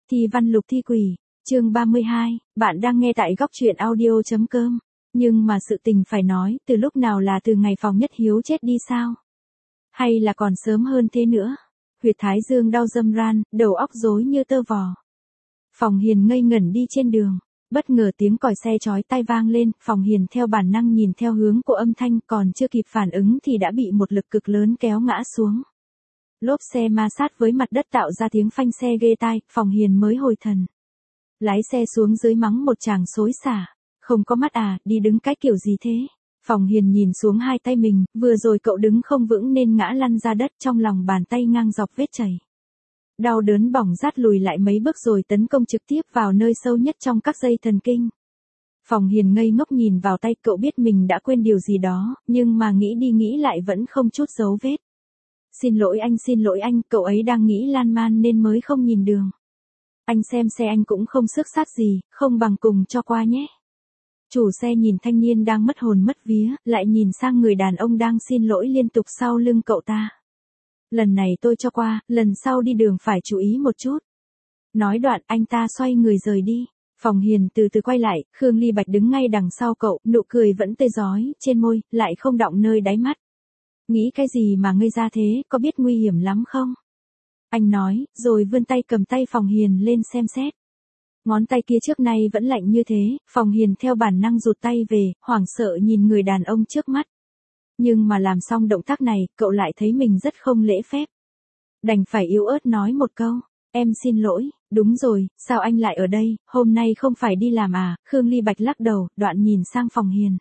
Thi văn lục thi quỷ, chương 32, bạn đang nghe tại góc truyện audio.com. Nhưng mà sự tình phải nói, từ lúc nào là từ ngày Phòng Nhất Hiếu chết đi sao? Hay là còn sớm hơn thế nữa? Huyệt thái dương đau râm ran, đầu óc rối như tơ vò. Phòng Hiền ngây ngẩn đi trên đường, bất ngờ tiếng còi xe chói tai vang lên, Phòng Hiền theo bản năng nhìn theo hướng của âm thanh, còn chưa kịp phản ứng thì đã bị một lực cực lớn kéo ngã xuống. Lốp xe ma sát với mặt đất tạo ra tiếng phanh xe ghê tai, Phòng Hiền mới hồi thần. Lái xe xuống dưới mắng một tràng xối xả, không có mắt à, đi đứng cái kiểu gì thế? Phòng Hiền nhìn xuống hai tay mình, vừa rồi cậu đứng không vững nên ngã lăn ra đất, trong lòng bàn tay ngang dọc vết chảy. Đau đớn bỏng rát lùi lại mấy bước rồi tấn công trực tiếp vào nơi sâu nhất trong các dây thần kinh. Phòng Hiền ngây ngốc nhìn vào tay, cậu biết mình đã quên điều gì đó, nhưng mà nghĩ đi nghĩ lại vẫn không chút dấu vết. Xin lỗi anh, cậu ấy đang nghĩ lan man nên mới không nhìn đường. Anh xem xe anh cũng không xước sát gì, không bằng cùng cho qua nhé. Chủ xe nhìn thanh niên đang mất hồn mất vía, lại nhìn sang người đàn ông đang xin lỗi liên tục sau lưng cậu ta. Lần này tôi cho qua, lần sau đi đường phải chú ý một chút. Nói đoạn anh ta xoay người rời đi. Phòng Hiền từ từ quay lại, Khương Ly Bạch đứng ngay đằng sau cậu, nụ cười vẫn tươi rói trên môi, lại không đọng nơi đáy mắt. Nghĩ cái gì mà ngây ra thế, có biết nguy hiểm lắm không? Anh nói, rồi vươn tay cầm tay Phòng Hiền lên xem xét. Ngón tay kia trước nay vẫn lạnh như thế, Phòng Hiền theo bản năng rụt tay về, hoảng sợ nhìn người đàn ông trước mắt. Nhưng mà làm xong động tác này, cậu lại thấy mình rất không lễ phép. Đành phải yếu ớt nói một câu, em xin lỗi, đúng rồi, sao anh lại ở đây, hôm nay không phải đi làm à? Khương Ly Bạch lắc đầu, đoạn nhìn sang Phòng Hiền.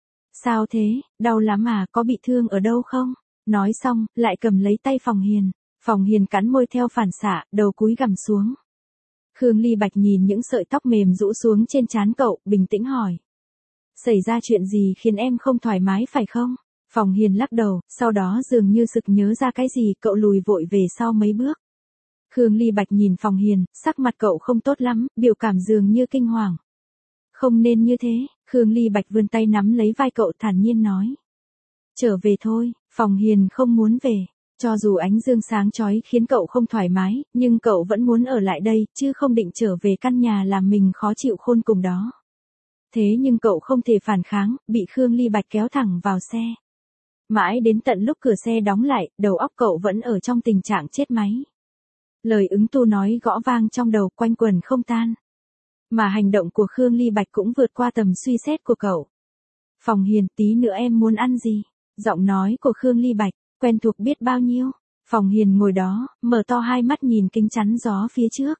Sao thế, đau lắm à, có bị thương ở đâu không? Nói xong, lại cầm lấy tay Phòng Hiền. Phòng Hiền cắn môi theo phản xạ, đầu cúi gằm xuống. Khương Ly Bạch nhìn những sợi tóc mềm rũ xuống trên trán cậu, bình tĩnh hỏi. Xảy ra chuyện gì khiến em không thoải mái phải không? Phòng Hiền lắc đầu, sau đó dường như sực nhớ ra cái gì, cậu lùi vội về sau mấy bước. Khương Ly Bạch nhìn Phòng Hiền, sắc mặt cậu không tốt lắm, biểu cảm dường như kinh hoàng. Không nên như thế, Khương Ly Bạch vươn tay nắm lấy vai cậu thản nhiên nói. Trở về thôi, Phòng Hiền không muốn về. Cho dù ánh dương sáng chói khiến cậu không thoải mái, nhưng cậu vẫn muốn ở lại đây, chứ không định trở về căn nhà làm mình khó chịu khôn cùng đó. Thế nhưng cậu không thể phản kháng, bị Khương Ly Bạch kéo thẳng vào xe. Mãi đến tận lúc cửa xe đóng lại, đầu óc cậu vẫn ở trong tình trạng chết máy. Lời ứng tu nói gõ vang trong đầu, quanh quẩn không tan. Mà hành động của Khương Ly Bạch cũng vượt qua tầm suy xét của cậu. Phòng Hiền, tí nữa em muốn ăn gì? Giọng nói của Khương Ly Bạch, quen thuộc biết bao nhiêu. Phòng Hiền ngồi đó, mở to hai mắt nhìn kính chắn gió phía trước.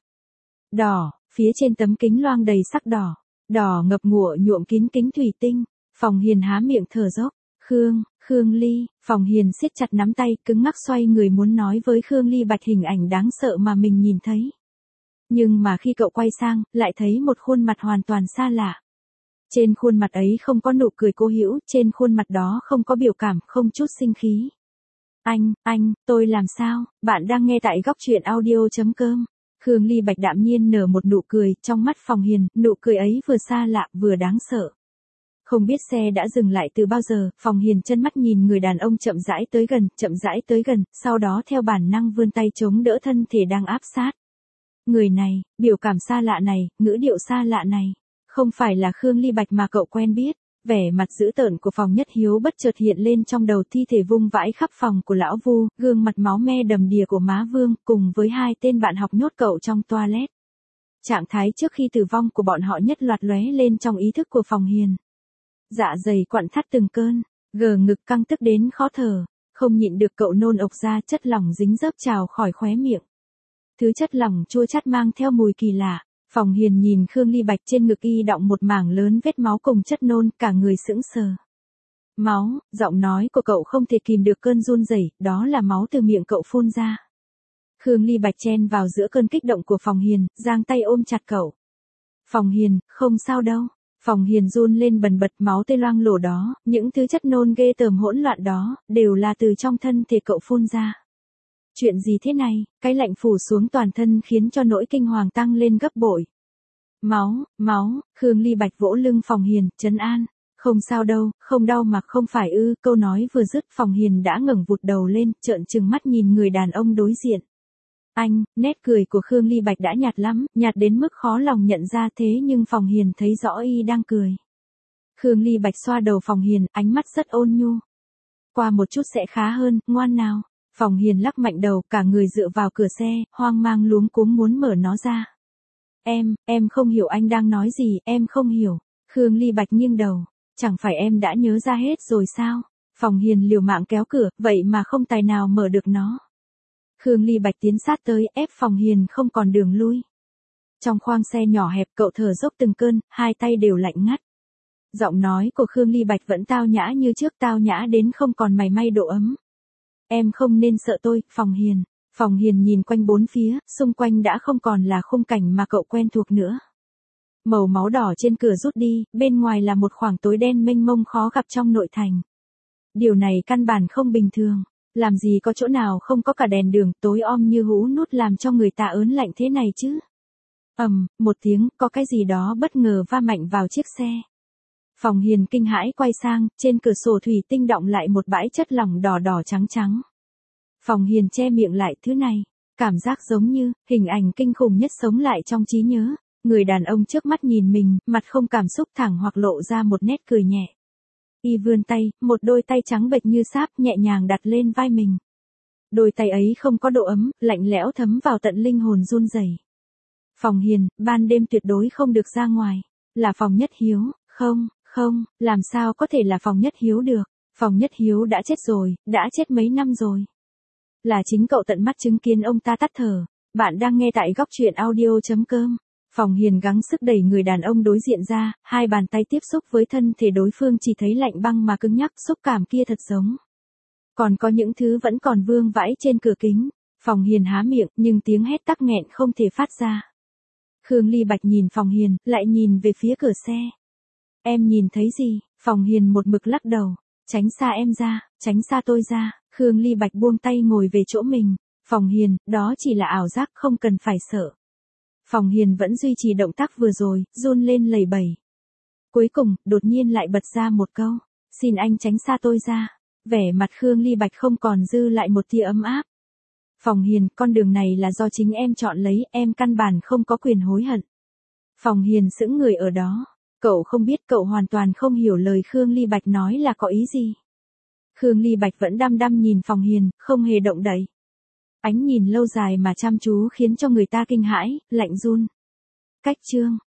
Đỏ, phía trên tấm kính loang đầy sắc đỏ. Đỏ ngập ngụa nhuộm kín kính thủy tinh. Phòng Hiền há miệng thở dốc. Khương Ly, Phòng Hiền siết chặt nắm tay, cứng ngắc xoay người muốn nói với Khương Ly Bạch hình ảnh đáng sợ mà mình nhìn thấy. Nhưng mà khi cậu quay sang, lại thấy một khuôn mặt hoàn toàn xa lạ. Trên khuôn mặt ấy không có nụ cười cố hữu, trên khuôn mặt đó không có biểu cảm, không chút sinh khí. Anh, tôi làm sao? Bạn đang nghe tại góc truyện audio.com. Khương Ly Bạch đạm nhiên nở một nụ cười, trong mắt Phòng Hiền, nụ cười ấy vừa xa lạ, vừa đáng sợ. Không biết xe đã dừng lại từ bao giờ, Phòng Hiền chân mắt nhìn người đàn ông chậm rãi tới gần, sau đó theo bản năng vươn tay chống đỡ thân thể đang áp sát. Người này, biểu cảm xa lạ này, ngữ điệu xa lạ này, không phải là Khương Ly Bạch mà cậu quen biết. Vẻ mặt dữ tợn của Phòng Nhất Hiếu bất chợt hiện lên trong đầu, thi thể vung vãi khắp phòng của lão Vu, gương mặt máu me đầm đìa của má Vương, cùng với hai tên bạn học nhốt cậu trong toilet. Trạng thái trước khi tử vong của bọn họ nhất loạt lóe lên trong ý thức của Phòng Hiền. Dạ dày quặn thắt từng cơn, gờ ngực căng tức đến khó thở, không nhịn được cậu nôn ộc ra, chất lỏng dính dớp trào khỏi khóe miệng. Thứ chất lỏng chua chát mang theo mùi kỳ lạ. Phòng Hiền nhìn Khương Ly Bạch, trên ngực y đọng một mảng lớn vết máu cùng chất nôn, cả người sững sờ. Máu, giọng nói của cậu không thể kìm được cơn run rẩy, đó là máu từ miệng cậu phun ra. Khương Ly Bạch chen vào giữa cơn kích động của Phòng Hiền, giang tay ôm chặt cậu. Phòng Hiền, không sao đâu. Phòng Hiền run lên bần bật, máu tê loang lổ đó, những thứ chất nôn ghê tởm hỗn loạn đó, đều là từ trong thân thể cậu phun ra. Chuyện gì thế này? Cái lạnh phủ xuống toàn thân khiến cho nỗi kinh hoàng tăng lên gấp bội. Máu, Khương Ly Bạch vỗ lưng Phòng Hiền, trấn an. Không sao đâu, không đau mà không phải ư, câu nói vừa dứt Phòng Hiền đã ngẩng vụt đầu lên, trợn trừng mắt nhìn người đàn ông đối diện. Anh, nét cười của Khương Ly Bạch đã nhạt lắm, nhạt đến mức khó lòng nhận ra thế nhưng Phòng Hiền thấy rõ y đang cười. Khương Ly Bạch xoa đầu Phòng Hiền, ánh mắt rất ôn nhu. Qua một chút sẽ khá hơn, ngoan nào. Phòng Hiền lắc mạnh đầu, cả người dựa vào cửa xe, hoang mang luống cuống muốn mở nó ra. Em không hiểu anh đang nói gì, em không hiểu. Khương Ly Bạch nghiêng đầu. Chẳng phải em đã nhớ ra hết rồi sao? Phòng Hiền liều mạng kéo cửa, vậy mà không tài nào mở được nó. Khương Ly Bạch tiến sát tới, ép Phòng Hiền không còn đường lui. Trong khoang xe nhỏ hẹp, cậu thở dốc từng cơn, hai tay đều lạnh ngắt. Giọng nói của Khương Ly Bạch vẫn tao nhã như trước, tao nhã đến không còn mảy may độ ấm. Em không nên sợ tôi, Phòng Hiền. Phòng Hiền nhìn quanh bốn phía, xung quanh đã không còn là khung cảnh mà cậu quen thuộc nữa. Màu máu đỏ trên cửa rút đi, bên ngoài là một khoảng tối đen mênh mông khó gặp trong nội thành. Điều này căn bản không bình thường. Làm gì có chỗ nào không có cả đèn đường, tối om như hũ nút làm cho người ta ớn lạnh thế này chứ. Một tiếng, có cái gì đó bất ngờ va mạnh vào chiếc xe. Phòng Hiền kinh hãi quay sang, trên cửa sổ thủy tinh đọng lại một bãi chất lỏng đỏ đỏ trắng trắng. Phòng Hiền che miệng lại, thứ này, cảm giác giống như, hình ảnh kinh khủng nhất sống lại trong trí nhớ. Người đàn ông trước mắt nhìn mình, mặt không cảm xúc thẳng hoặc lộ ra một nét cười nhẹ. Y vươn tay, một đôi tay trắng bệch như sáp nhẹ nhàng đặt lên vai mình. Đôi tay ấy không có độ ấm, lạnh lẽo thấm vào tận linh hồn run rẩy. Phòng Hiền, ban đêm tuyệt đối không được ra ngoài. Là Phòng Nhất Hiếu, không, làm sao có thể là Phòng Nhất Hiếu được. Phòng Nhất Hiếu đã chết rồi, đã chết mấy năm rồi. Là chính cậu tận mắt chứng kiến ông ta tắt thở. Bạn đang nghe tại góc truyện audio.com. Phòng Hiền gắng sức đẩy người đàn ông đối diện ra, hai bàn tay tiếp xúc với thân thể đối phương chỉ thấy lạnh băng mà cứng nhắc, xúc cảm kia thật giống. Còn có những thứ vẫn còn vương vãi trên cửa kính. Phòng Hiền há miệng, nhưng tiếng hét tắc nghẹn không thể phát ra. Khương Ly Bạch nhìn Phòng Hiền, lại nhìn về phía cửa xe. Em nhìn thấy gì? Phòng Hiền một mực lắc đầu. Tránh xa em ra, tránh xa tôi ra. Khương Ly Bạch buông tay ngồi về chỗ mình. Phòng Hiền, đó chỉ là ảo giác, không cần phải sợ. Phòng Hiền vẫn duy trì động tác vừa rồi, run lên lẩy bẩy. Cuối cùng, đột nhiên lại bật ra một câu. Xin anh tránh xa tôi ra. Vẻ mặt Khương Ly Bạch không còn dư lại một tia ấm áp. Phòng Hiền, con đường này là do chính em chọn lấy, em căn bản không có quyền hối hận. Phòng Hiền sững người ở đó. Cậu không biết, cậu hoàn toàn không hiểu lời Khương Ly Bạch nói là có ý gì. Khương Ly Bạch vẫn đăm đăm nhìn Phòng Hiền, không hề động đậy. Ánh nhìn lâu dài mà chăm chú khiến cho người ta kinh hãi, lạnh run. Cách chương